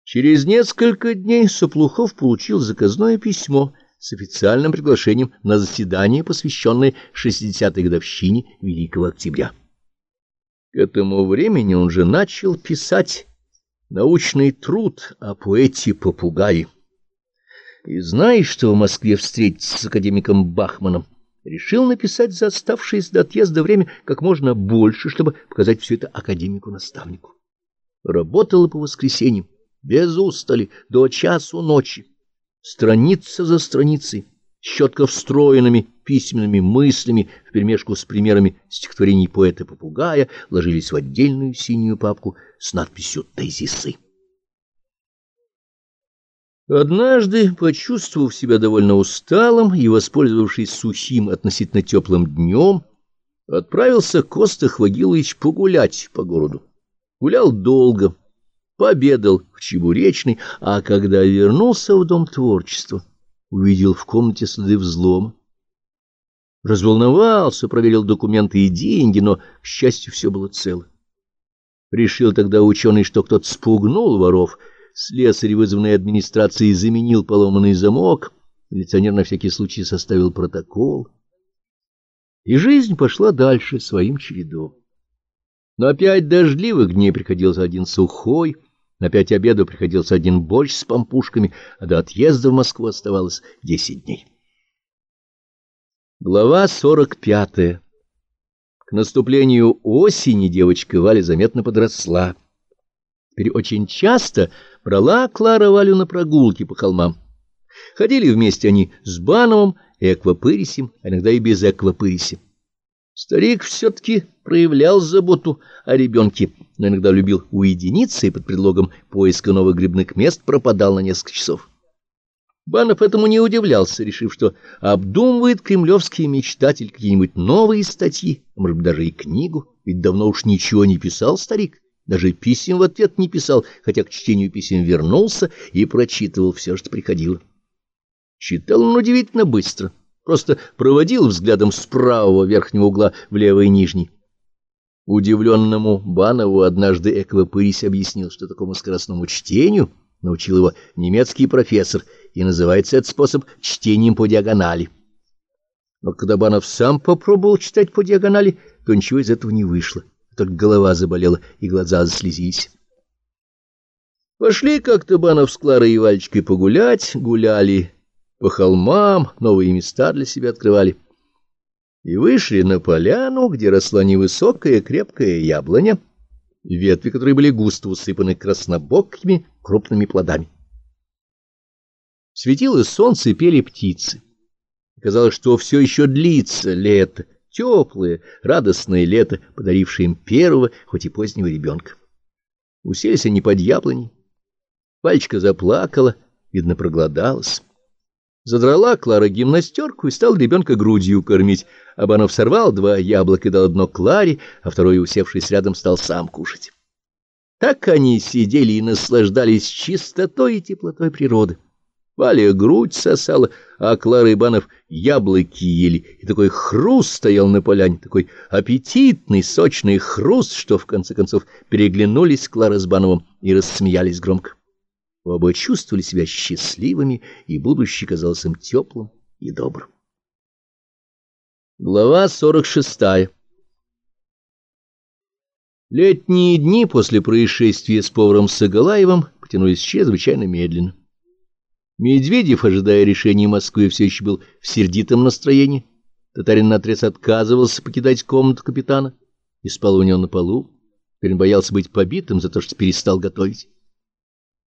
Через несколько дней Соплухов получил заказное письмо с официальным приглашением на заседание, посвященное 60-й годовщине Великого Октября. К этому времени он же начал писать научный труд о поэте-попугае. И, зная, что в Москве встретиться с академиком Бахманом, решил написать за оставшееся до отъезда время как можно больше, чтобы показать все это академику-наставнику. Работал по воскресеньям, без устали, до часу ночи, страница за страницей, четко встроенными письменными мыслями вперемешку с примерами стихотворений поэта-попугая ложились в отдельную синюю папку с надписью «Тезисы». Однажды, почувствовав себя довольно усталым и воспользовавшись сухим относительно теплым днем, отправился Коста Хвагилович погулять по городу. Гулял долго, пообедал в Чебуречной, а когда вернулся в Дом творчества, увидел в комнате следы взлома. Разволновался, проверил документы и деньги, но, к счастью, все было цело. Решил тогда ученый, что кто-то спугнул воров. Слесарь, вызванный администрацией, заменил поломанный замок, милиционер на всякий случай составил протокол. И жизнь пошла дальше своим чередом. Но опять дождливых дней приходился один сухой, на 5 обеду приходился один борщ с пампушками, а до отъезда в Москву оставалось 10 дней. Глава 45. К наступлению осени девочка Валя заметно подросла. Теперь очень часто брала Клара Валю на прогулки по холмам. Ходили вместе они с Бановым и Эквапырисем, а иногда и без Эквапыриси. Старик все-таки проявлял заботу о ребенке, но иногда любил уединиться и под предлогом поиска новых грибных мест пропадал на несколько часов. Банов этому не удивлялся, решив, что обдумывает кремлевский мечтатель какие-нибудь новые статьи, а может быть, даже и книгу, ведь давно уж ничего не писал старик. Даже писем в ответ не писал, хотя к чтению писем вернулся и прочитывал все, что приходило. Читал он удивительно быстро, просто проводил взглядом с правого верхнего угла в левый нижний. Удивленному Банову однажды Эквапырис объяснил, что такому скоростному чтению научил его немецкий профессор, и называется этот способ чтением по диагонали. Но когда Банов сам попробовал читать по диагонали, то ничего из этого не вышло. Только голова заболела и глаза заслезились. Пошли как-то Банов с Кларой и Валечкой погулять, гуляли по холмам, новые места для себя открывали. И вышли на поляну, где росла невысокая крепкая яблоня, ветви которой были густо усыпаны краснобокими крупными плодами. Светило солнце, пели птицы. Казалось, что все еще длится лето. Теплое, радостное лето, подарившее им первого, хоть и позднего ребенка. Уселись они под яблоней. Валечка заплакала, видно, проголодалась. Задрала Клара гимнастерку и стал ребенка грудью кормить, а Банов сорвал 2 яблока и дал одно Кларе, а второе, усевшись рядом, стал сам кушать. Так они сидели и наслаждались чистотой и теплотой природы. Валя грудь сосала, а Клара и Банов яблоки ели, и такой хруст стоял на поляне, такой аппетитный, сочный хруст, что в конце концов переглянулись Клара с Бановым и рассмеялись громко. Оба чувствовали себя счастливыми, и будущее казалось им теплым и добрым. Глава 46. Летние дни после происшествия с поваром Сагалаевым потянулись чрезвычайно медленно. Медведев, ожидая решения Москвы, все еще был в сердитом настроении. Татарин наотрез отказывался покидать комнату капитана и спал у него на полу. Теперь он боялся быть побитым за то, что перестал готовить.